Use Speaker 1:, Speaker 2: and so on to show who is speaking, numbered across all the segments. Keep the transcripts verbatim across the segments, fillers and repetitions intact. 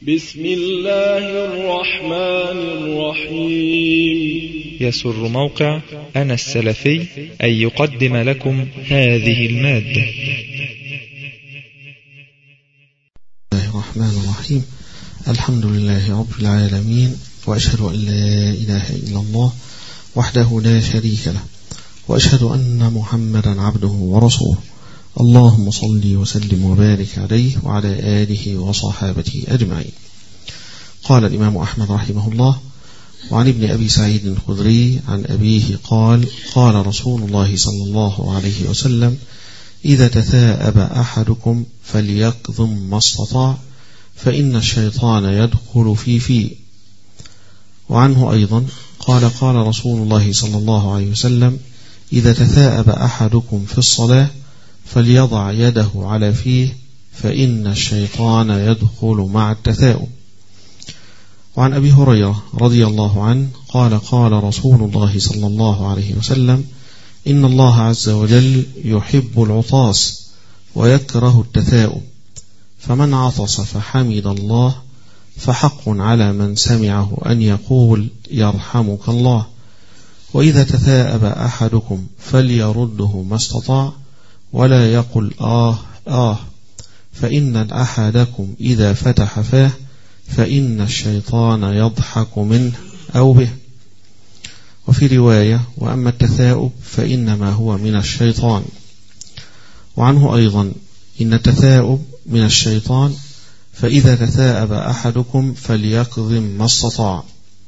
Speaker 1: بسم الله الرحمن الرحيم.
Speaker 2: يسر موقع أنا السلفي أن يقدم لكم هذه المادة.
Speaker 3: بسم الله الرحمن الرحيم. الحمد لله رب العالمين، وأشهد أن لا إله إلا الله وحده لا شريك له، وأشهد أن محمدا عبده ورسوله. اللهم صل وسلم وبارك عليه وعلى آله وصحابته أجمعين. قال الإمام أحمد رحمه الله: وعن ابن أبي سعيد الخدري عن أبيه قال: قال رسول الله صلى الله عليه وسلم: إذا تثاءب أحدكم فليكظم ما استطاع، فإن الشيطان يدخل في فيه. وعنه أيضا قال: قال رسول الله صلى الله عليه وسلم: إذا تثاءب أحدكم في الصلاة فليضع يده على فيه، فإن الشيطان يدخل مع التثاؤب. وعن أبي هريرة رضي الله عنه قال: قال رسول الله صلى الله عليه وسلم: إن الله عز وجل يحب العطاس ويكره التثاؤب، فمن عطس فحمد الله فحق على من سمعه أن يقول يرحمك الله. وإذا تثاءب أحدكم فليرده ما استطاع، ولا يقل آه آه، فإن أحدكم إذا فتح فاه فإن الشيطان يضحك منه أو به. وفي رواية: وأما التثاؤب فإنما هو من الشيطان. وعنه أيضا: إن التثاؤب من الشيطان، فإذا تثاءب أحدكم فليكظم ما استطاع.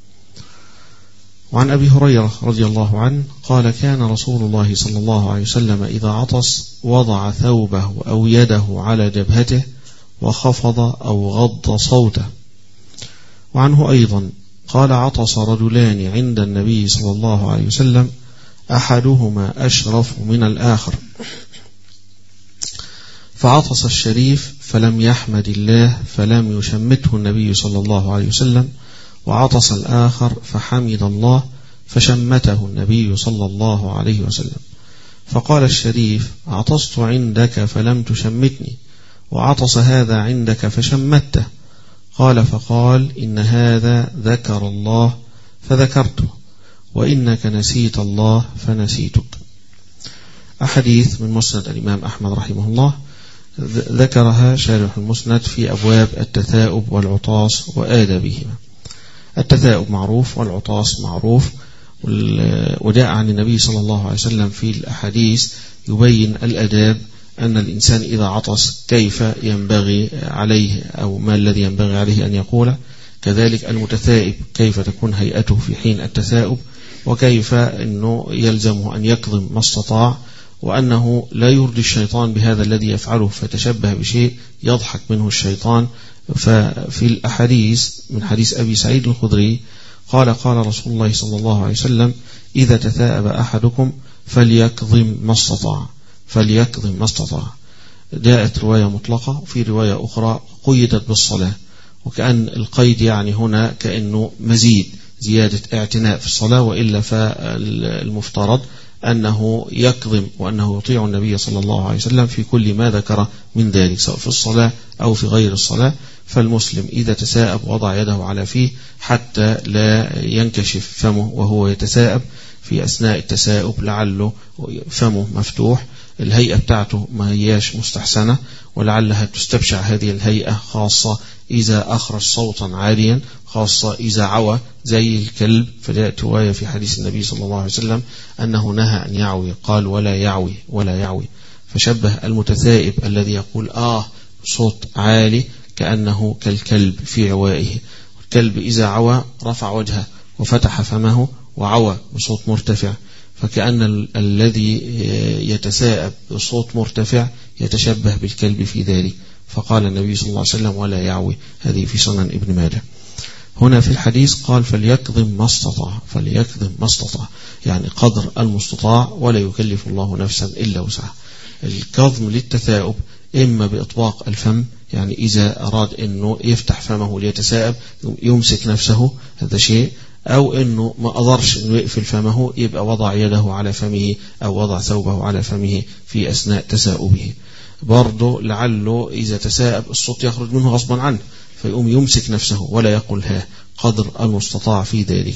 Speaker 3: وعن أبي هريرة رضي الله عنه قال: كان رسول الله صلى الله عليه وسلم إذا عطس وضع ثوبه أو يده على جبهته وخفض أو غض صوته. وعنه أيضا قال: عطس رجلان عند النبي صلى الله عليه وسلم، أحدهما أشرف من الآخر، فعطس الشريف فلم يحمد الله فلم يشمته النبي صلى الله عليه وسلم، وعطس الآخر فحمد الله فشمته النبي صلى الله عليه وسلم. فقال الشريف: عطست عندك فلم تشمتني، وعطس هذا عندك فشمته. قال: فقال: إن هذا ذكر الله فذكرته، وإنك نسيت الله فنسيتك. أحاديث من مسند الإمام أحمد رحمه الله ذكرها شارح المسند في أبواب التثاؤب والعطاس وآدابهما. التثاؤب معروف والعطاس معروف، وجاء عن النبي صلى الله عليه وسلم في الأحاديث يبين الأداب، أن الإنسان إذا عطس كيف ينبغي عليه أو ما الذي ينبغي عليه أن يقوله، كذلك المتثائب كيف تكون هيئته في حين التثاؤب، وكيف أنه يلزمه أن يكظم ما استطاع، وأنه لا يرضي الشيطان بهذا الذي يفعله فتشبه بشيء يضحك منه الشيطان. ففي الأحاديث من حديث أبي سعيد الخدري قال: قال رسول الله صلى الله عليه وسلم: إذا تثاءب أحدكم فليكظم ما استطاع، فليكظم ما استطاع. جاءت رواية مطلقة، وفي رواية أخرى قيدت بالصلاة، وكأن القيد يعني هنا كأنه مزيد زيادة اعتناء في الصلاة، وإلا فالمفترض أنه يكظم وأنه يطيع النبي صلى الله عليه وسلم في كل ما ذكر من ذلك، سواء في الصلاة أو في غير الصلاة. فالمسلم إذا تثاءب وضع يده على فيه حتى لا ينكشف فمه وهو يتثاءب في أثناء التثاؤب، لعله فمه مفتوح، الهيئة بتاعته ما هياش مستحسنة، ولعلها تستبشع هذه الهيئة، خاصة إذا أخرج صوتا عاليا، خاصة إذا عوى زي الكلب. فجاءت رواية في حديث النبي صلى الله عليه وسلم أنه نهى أن يعوي، قال: ولا يعوي ولا يعوي. فشبه المتثائب الذي يقول آه صوت عالي كأنه كالكلب في عوائه. الكلب إذا عوى رفع وجهه وفتح فمه وعوى بصوت مرتفع، فكأن ال الذي يتثاءب بصوت مرتفع يتشبه بالكلب في ذلك. فقال النبي صلى الله عليه وسلم: ولا يعوي. هذه في سنن ابن ماجه. هنا في الحديث قال: فليكظم ما استطاع، فليكظم ما استطاع، يعني قدر المستطاع، ولا يكلف الله نفسا إلا وسعها. الكظم للتثاؤب إما بإطباق الفم، يعني إذا أراد أنه يفتح فمه ليتثاءب يمسك نفسه، هذا شيء، أو أنه ما قدرش أنه يقفل فمه يبقى وضع يده على فمه أو وضع ثوبه على فمه في أثناء تثاؤبه. برضه لعله إذا تثاءب الصوت يخرج منه غصبا عنه، فيقوم يمسك نفسه ولا يقول ها قدر المستطاع في ذلك.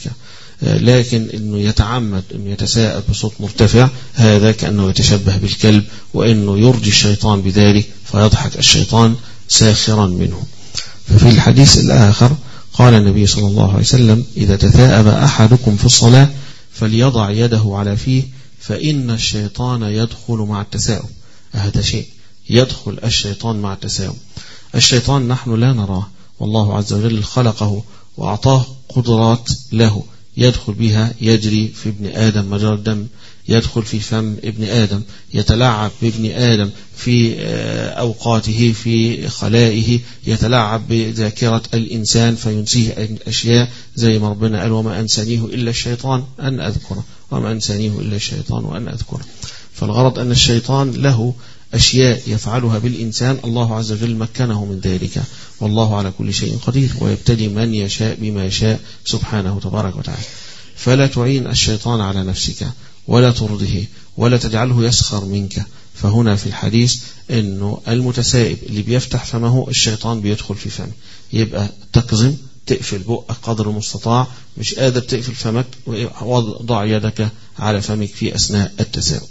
Speaker 3: لكن انه يتعمد انه يتساءل بصوت مرتفع هذا كأنه يتشبه بالكلب، وانه يرجي الشيطان بذلك فيضحك الشيطان ساخرا منه. ففي الحديث الآخر قال النبي صلى الله عليه وسلم: إذا تثاءب أحدكم في الصلاة فليضع يده على فيه فإن الشيطان يدخل مع التثاؤب. هذا شيء يدخل الشيطان مع التثاؤب. الشيطان نحن لا نراه، والله عز وجل خلقه وأعطاه قدرات له يدخل بها، يجري في ابن آدم مجرى الدم، يدخل في فم ابن آدم، يتلاعب بابن آدم في أوقاته في خلائه، يتلاعب بذاكرة الإنسان فينسيه أشياء زي ما ربنا قال: وما أنسانيه إلا الشيطان أن أذكره، وما أنسانيه إلا الشيطان وأن أذكره. فالغرض أن الشيطان له أشياء يفعلها بالإنسان الله عز وجل مكنه من ذلك، والله على كل شيء قدير، ويبتلي من يشاء بما يشاء سبحانه تبارك وتعالى. فلا تعين الشيطان على نفسك ولا ترضه ولا تجعله يسخر منك. فهنا في الحديث أنه المتسائب اللي بيفتح فمه الشيطان بيدخل في فمه، يبقى تكظم، تقفل بقك قدر المستطاع، مش قادر تقفل فمك وضع يدك على فمك في أثناء التساؤب.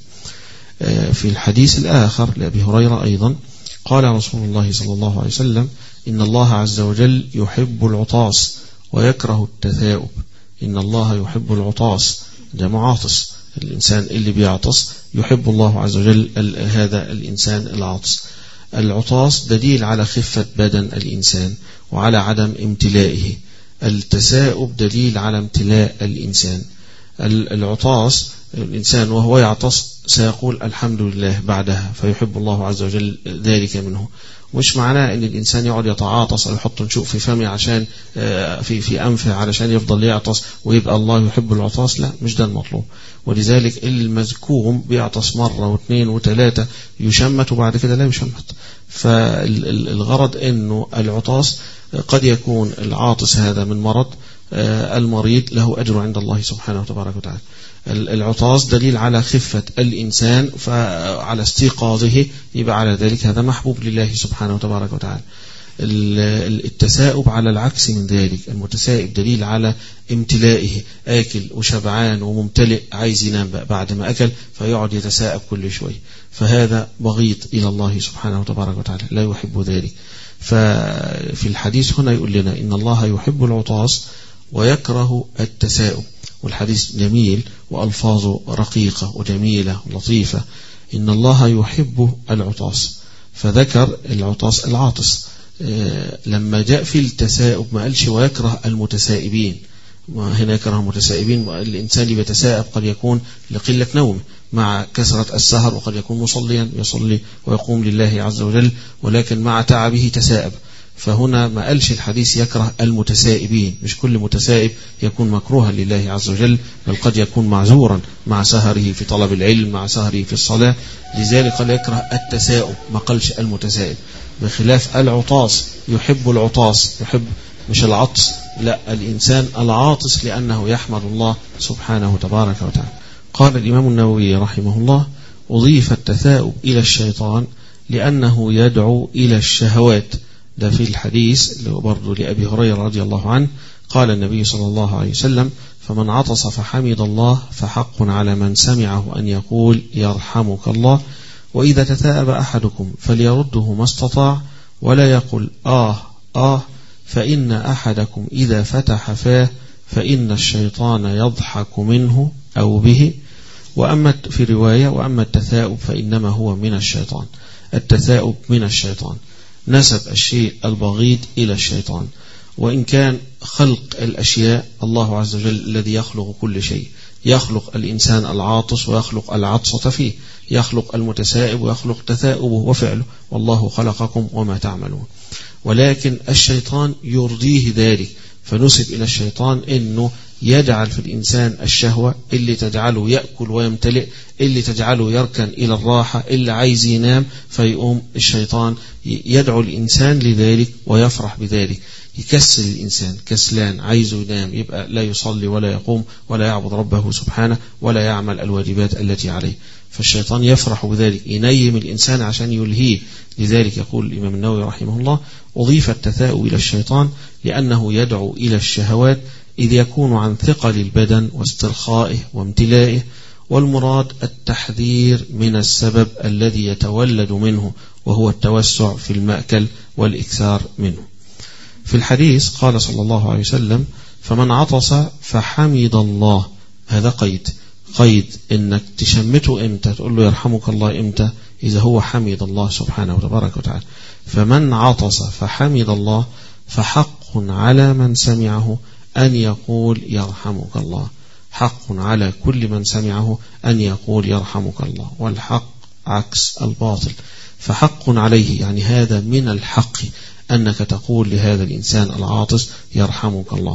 Speaker 3: في الحديث الآخر لأبي هريرة أيضا قال رسول الله صلى الله عليه وسلم: إن الله عز وجل يحب العطاس ويكره التثاؤب. إن الله يحب العطاس، ده معاطس، الإنسان اللي بيعطس يحب الله عز وجل هذا الإنسان العاطس. العطاس دليل على خفة بدن الإنسان وعلى عدم امتلائه. التثاؤب دليل على امتلاء الإنسان. العطاس الإنسان وهو يعطس سيقول الحمد لله بعدها، فيحب الله عز وجل ذلك منه. مش معناه ان الانسان يقعد يتعاطس او يحط نشوء في فمه عشان في في انفه علشان يفضل يعطس ويبقى الله يحب العطاس، لا، مش ده المطلوب. ولذلك المذكوم بيعطس مره واثنين وثلاثه يشمت وبعد كده لا يشمت. فالغرض انه العطاس قد يكون العاطس هذا من مرض، المريض له اجر عند الله سبحانه وتبارك وتعالى. العطاس دليل على خفة الإنسان فعلى استيقاظه، يبقى على ذلك هذا محبوب لله سبحانه وتبارك وتعالى. التثاؤب على العكس من ذلك، المتثائب دليل على امتلائه، آكل وشبعان وممتلئ عايز ينام بعد ما أكل فيقعد يتثاءب كل شوي، فهذا بغيض إلى الله سبحانه وتبارك وتعالى، لا يحب ذلك. ففي الحديث هنا يقول لنا إن الله يحب العطاس ويكره التثاؤب، والحديث جميل وألفاظه رقيقة وجميلة ولطيفة. إن الله يحب العطاس، فذكر العطاس العاطس. لما جاء في التثاؤب ما قالش ويكره المتثائبين، هنا يكره المتثائبين. الإنسان اللي بيتثاءب قد يكون لقلة نوم مع كثرة السهر، وقد يكون مصليا يصلي ويقوم لله عز وجل، ولكن مع تعبه تثاءب. فهنا ما قالش الحديث يكره المتثائبين، مش كل متثائب يكون مكروها لله عز وجل، بل قد يكون معذورا مع سهره في طلب العلم، مع سهره في الصلاة. لذلك قال يكره التثاؤب، ما قالش المتثائب. بخلاف العطاس يحب العطاس، يحب مش العطس، لا، الإنسان العاطس لأنه يحمد الله سبحانه تبارك وتعالى. قال الإمام النووي رحمه الله: أضيف التثاؤب إلى الشيطان لأنه يدعو إلى الشهوات. ده في الحديث برضو لأبي هريرة رضي الله عنه قال النبي صلى الله عليه وسلم: فمن عطس فحمد الله فحق على من سمعه أن يقول يرحمك الله، وإذا تثاءب أحدكم فليرده ما استطاع ولا يقل آه آه، فإن أحدكم إذا فتح فاه فإن الشيطان يضحك منه أو به. وأما في رواية: وأما التثاؤب فإنما هو من الشيطان. التثاؤب من الشيطان، نسب الشيء البغيض إلى الشيطان. وإن كان خلق الأشياء الله عز وجل الذي يخلق كل شيء، يخلق الإنسان العاطس ويخلق العطسة فيه، يخلق المتثائب ويخلق تثاؤبه وفعله، والله خلقكم وما تعملون. ولكن الشيطان يرضيه ذلك، فنسب إلى الشيطان إنه يجعل في الإنسان الشهوة اللي تجعله يأكل ويمتلئ، اللي تجعله يركن إلى الراحة، اللي عايز ينام، فيقوم الشيطان يدعو الإنسان لذلك ويفرح بذلك. يكسل الإنسان كسلان عايزه ينام، يبقى لا يصلي ولا يقوم ولا يعبد ربه سبحانه ولا يعمل الواجبات التي عليه، فالشيطان يفرح بذلك، ينيم الإنسان عشان يلهيه. لذلك يقول الإمام النووي رحمه الله: أضيف التثاؤب إلى الشيطان لأنه يدعو إلى الشهوات، إذ يكون عن ثقل البدن واسترخائه وامتلائه، والمراد التحذير من السبب الذي يتولد منه وهو التوسع في المأكل والإكثار منه. في الحديث قال صلى الله عليه وسلم: فمن عطس فحمد الله. هذا قيد قيد إنك تشمته إمتى، تقول له يرحمك الله إمتى؟ إذا هو حمد الله سبحانه وتبارك وتعالى. فمن عطس فحمد الله فحق على من سمعه أن يقول يرحمك الله، حق على كل من سمعه أن يقول يرحمك الله، والحق عكس الباطل، فحق عليه يعني هذا من الحق أنك تقول لهذا الإنسان العاطس يرحمك الله.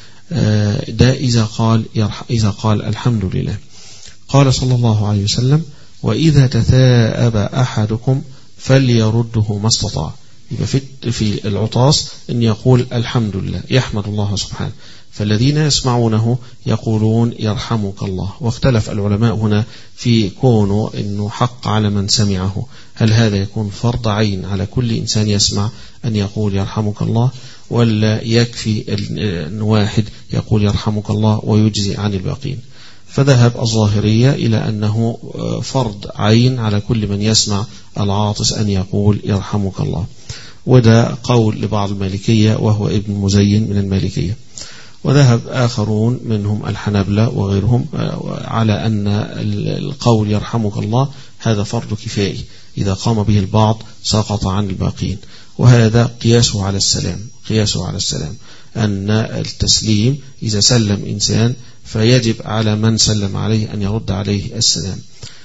Speaker 3: ده إذا قال إذا قال الحمد لله. قال صلى الله عليه وسلم: وإذا تثاءب أحدكم فليرده ما استطاع. يبقى في العطاس أن يقول الحمد لله، يحمد الله سبحانه، فالذين يسمعونه يقولون يرحمك الله. واختلف العلماء هنا في كونه أنه حق على من سمعه، هل هذا يكون فرض عين على كل إنسان يسمع أن يقول يرحمك الله، ولا يكفي أن واحد يقول يرحمك الله ويجزي عن الباقين؟ فذهب الظاهرية إلى أنه فرض عين على كل من يسمع العاطس أن يقول يرحمك الله، وده قول لبعض المالكية وهو ابن مزين من المالكية. وذهب آخرون منهم الحنابلة وغيرهم على أن القول يرحمك الله هذا فرض كفائي، إذا قام به البعض سقط عن الباقين، وهذا قياسه على السلام قياسه على السلام أن التسليم إذا سلم إنسان فيجب على من سلم عليه أن يرد عليه السلام.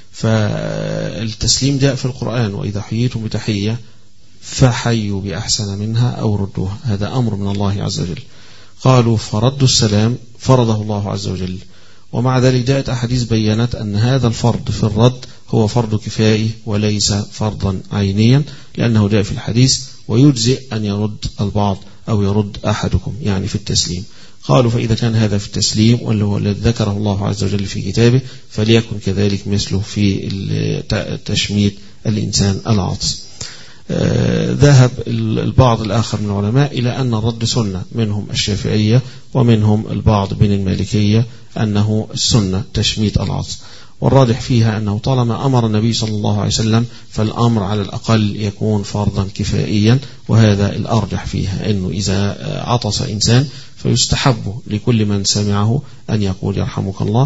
Speaker 3: فالتسليم جاء في القرآن: وإذا حييتم بتحية فحيوا بأحسن منها أو ردوها، هذا أمر من الله عز وجل. قالوا فرد السلام فرضه الله عز وجل، ومع ذلك جاءت أحاديث بيّنت أن هذا الفرض في الرد هو فرض كفائي وليس فرضا عينيا، لأنه جاء في الحديث: ويجزئ أن يرد البعض أو يرد أحدكم، يعني في التسليم. قالوا فإذا كان هذا في التسليم واللي هو الذي ذكره الله عز وجل في كتابه فليكن كذلك مثله في تشميت الإنسان العاطس. ذهب البعض الآخر من العلماء إلى أن الرد سنة، منهم الشافعية ومنهم البعض من المالكية أنه السنة تشميت العاطس، والراجح فيها أنه طالما أمر النبي صلى الله عليه وسلم فالأمر على الأقل يكون فرضا كفائيا، وهذا الأرجح فيها، أنه إذا عطس إنسان فيستحب لكل من سمعه أن يقول يرحمك الله،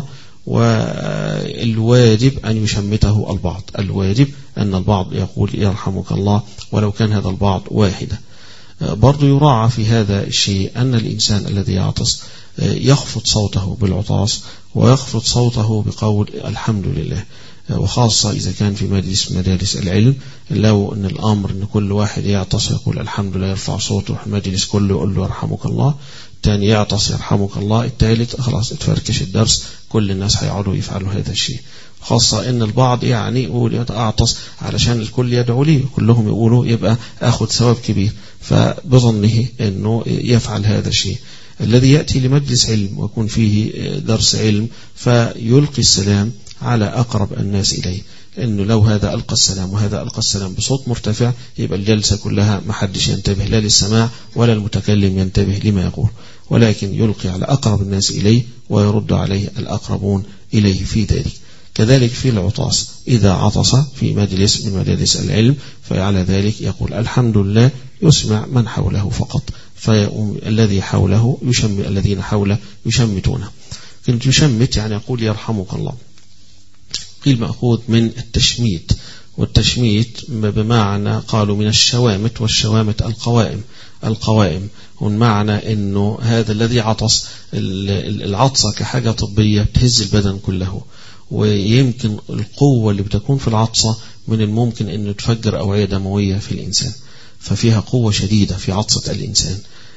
Speaker 3: والواجب أن يشمته البعض، الواجب أن البعض يقول يرحمك الله ولو كان هذا البعض واحدة. برضو يراعى في هذا الشيء أن الإنسان الذي يعطس يخفض صوته بالعطاس ويخفض صوته بقول الحمد لله، وخاصة إذا كان في مجلس مجالس العلم، لو أن الأمر أن كل واحد يعطس يقول الحمد لله يرفع صوته، المجلس كله يقول له يرحمك الله، الثاني يعطس يرحمك الله، الثالث خلاص اتفركش الدرس، كل الناس هيقعدوا يفعلوا هذا الشيء. خاصة ان البعض يعني يقول اعطس علشان الكل يدعو لي، كلهم يقولوا يبقى اخذ ثواب كبير، فبظنه انه يفعل هذا الشيء. الذي يأتي لمجلس علم ويكون فيه درس علم فيلقي السلام على أقرب الناس إليه، إنه لو هذا ألقى السلام وهذا ألقى السلام بصوت مرتفع يبقى الجلسة كلها ما حدش ينتبه لا للسماع ولا المتكلم ينتبه لما يقول، ولكن يلقي على أقرب الناس إليه ويرد عليه الأقربون إليه في ذلك. كذلك في العطاس إذا عطس في مجلس من مجالس العلم فعلى ذلك يقول الحمد لله، يسمع من حوله فقط، فالذي حوله يشم الذين حوله يشمتونه. كنت يشمت يعني يقول يرحمك الله. قيل مأخوذ من التشميت، والتشميت بمعنى قالوا من الشوامت، والشوامت القوائم القوائم هون معنى انه هذا الذي عطس، العطسة كحاجة طبية بتهز البدن كله، ويمكن القوة اللي بتكون في العطسة من الممكن انه تفجر أوعية دموية في الإنسان، ففيها قوة شديدة في عطسة الإنسان.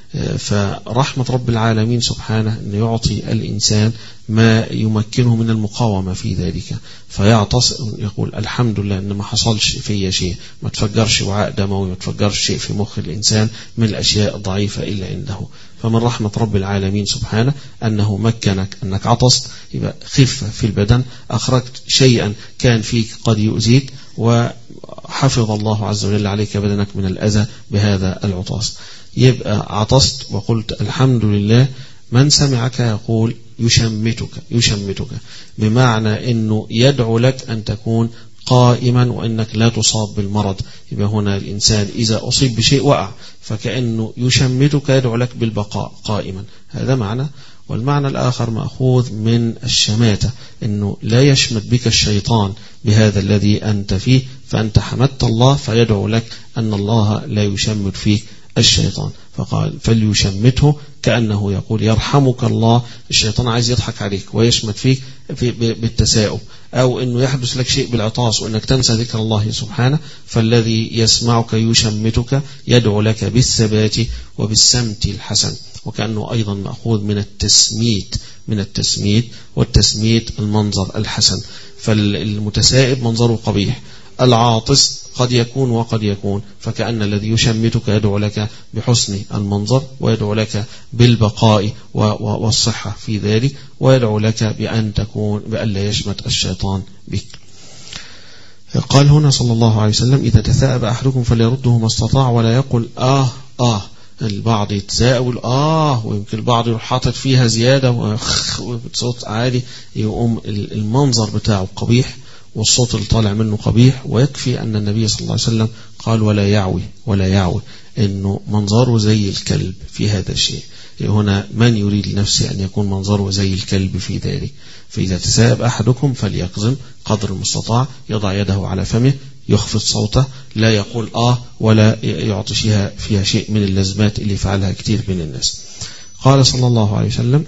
Speaker 3: فرحمة رب العالمين سبحانه أن يعطي الإنسان ما يمكنه من المقاومة في ذلك، فيعتص يقول الحمد لله أن ما حصلش في شيء، ما تفجرش وعاء دموي، ما تفجرش شيء في مخ الإنسان من الأشياء الضعيفة إلا عنده. فمن رحمة رب العالمين سبحانه أنه مكنك أنك عطست، يبقى خفة في البدن، أخرجت شيئا كان فيك قد يؤذيك، وحفظ الله عز وجل عليك بدنك من الأذى بهذا العطاس. يبقى عطست وقلت الحمد لله. من سمعك يقول يشمتك يشمتك بمعنى أنه يدعو لك أن تكون قائما وأنك لا تصاب بالمرض. يبقى هنا الإنسان إذا أصيب بشيء وقع، فكأنه يشمتك يدعو لك بالبقاء قائما، هذا معنى. والمعنى الآخر مأخوذ من الشماتة، أنه لا يشمت بك الشيطان بهذا الذي أنت فيه، فأنت حمدت الله فيدعو لك أن الله لا يشمت فيك الشيطان، فقال فليشمته، كأنه يقول يرحمك الله. الشيطان عايز يضحك عليك ويشمت فيك في بالتساؤب، أو أنه يحدث لك شيء بالعطاس وأنك تنسى ذكر الله سبحانه، فالذي يسمعك يشمتك يدعو لك بالثبات وبالسمت الحسن. وكأنه أيضا مأخوذ من التسميت من التسميت والتسميت المنظر الحسن. فالمتسائب منظره قبيح، العاطس قد يكون وقد يكون، فكأن الذي يشمتك يدعو لك بحسن المنظر، ويدعو لك بالبقاء والصحة في ذلك، ويدعو لك بأن تكون بأن لا يشمت الشيطان بك. قال هنا صلى الله عليه وسلم إذا تثاءب أحدكم فليرده ما استطاع ولا يقول آه آه. البعض يتزاول آه، ويمكن البعض يروح حاطط فيها زيادة وصوت عالي، يقوم المنظر بتاعه قبيح والصوت اللي طالع منه قبيح. ويكفي أن النبي صلى الله عليه وسلم قال ولا يعوي ولا يعوي، إنه منظره زي الكلب في هذا الشيء. هنا من يريد لنفسه أن يكون منظره زي الكلب في ذلك. فإذا تثاءب أحدكم فليقزم قدر المستطاع، يضع يده على فمه، يخفض صوته، لا يقول آه ولا يعطي فيها فيها شيء من اللازمات اللي فعلها كثير من الناس. قال صلى الله عليه وسلم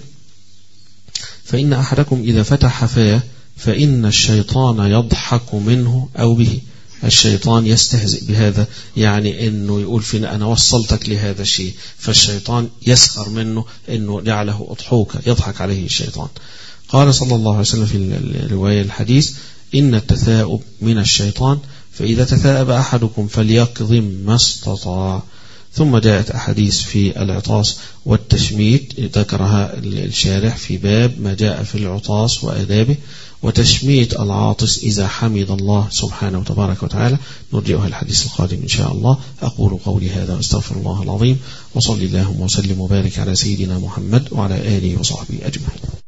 Speaker 3: فإن أحدكم إذا فتح فاه فإن الشيطان يضحك منه أو به. الشيطان يستهزئ بهذا، يعني أنه يقول فينا أنا وصلتك لهذا الشيء، فالشيطان يسخر منه، أنه جعله أضحوك، يضحك عليه الشيطان. قال صلى الله عليه وسلم في الرواية الحديث إن التثاؤب من الشيطان، فإذا تثاءب أحدكم فليكظم ما استطاع. ثم جاءت أحاديث في العطاس والتشميت ذكرها الشارح في باب ما جاء في العطاس وآدابه، وتشميت العاطس إذا حمد الله سبحانه وتبارك وتعالى. نرجئها الحديث القادم إن شاء الله. أقول قولي هذا واستغفر الله العظيم، وصلي اللهم وسلم وبارك على سيدنا محمد وعلى آله وصحبه أجمعين.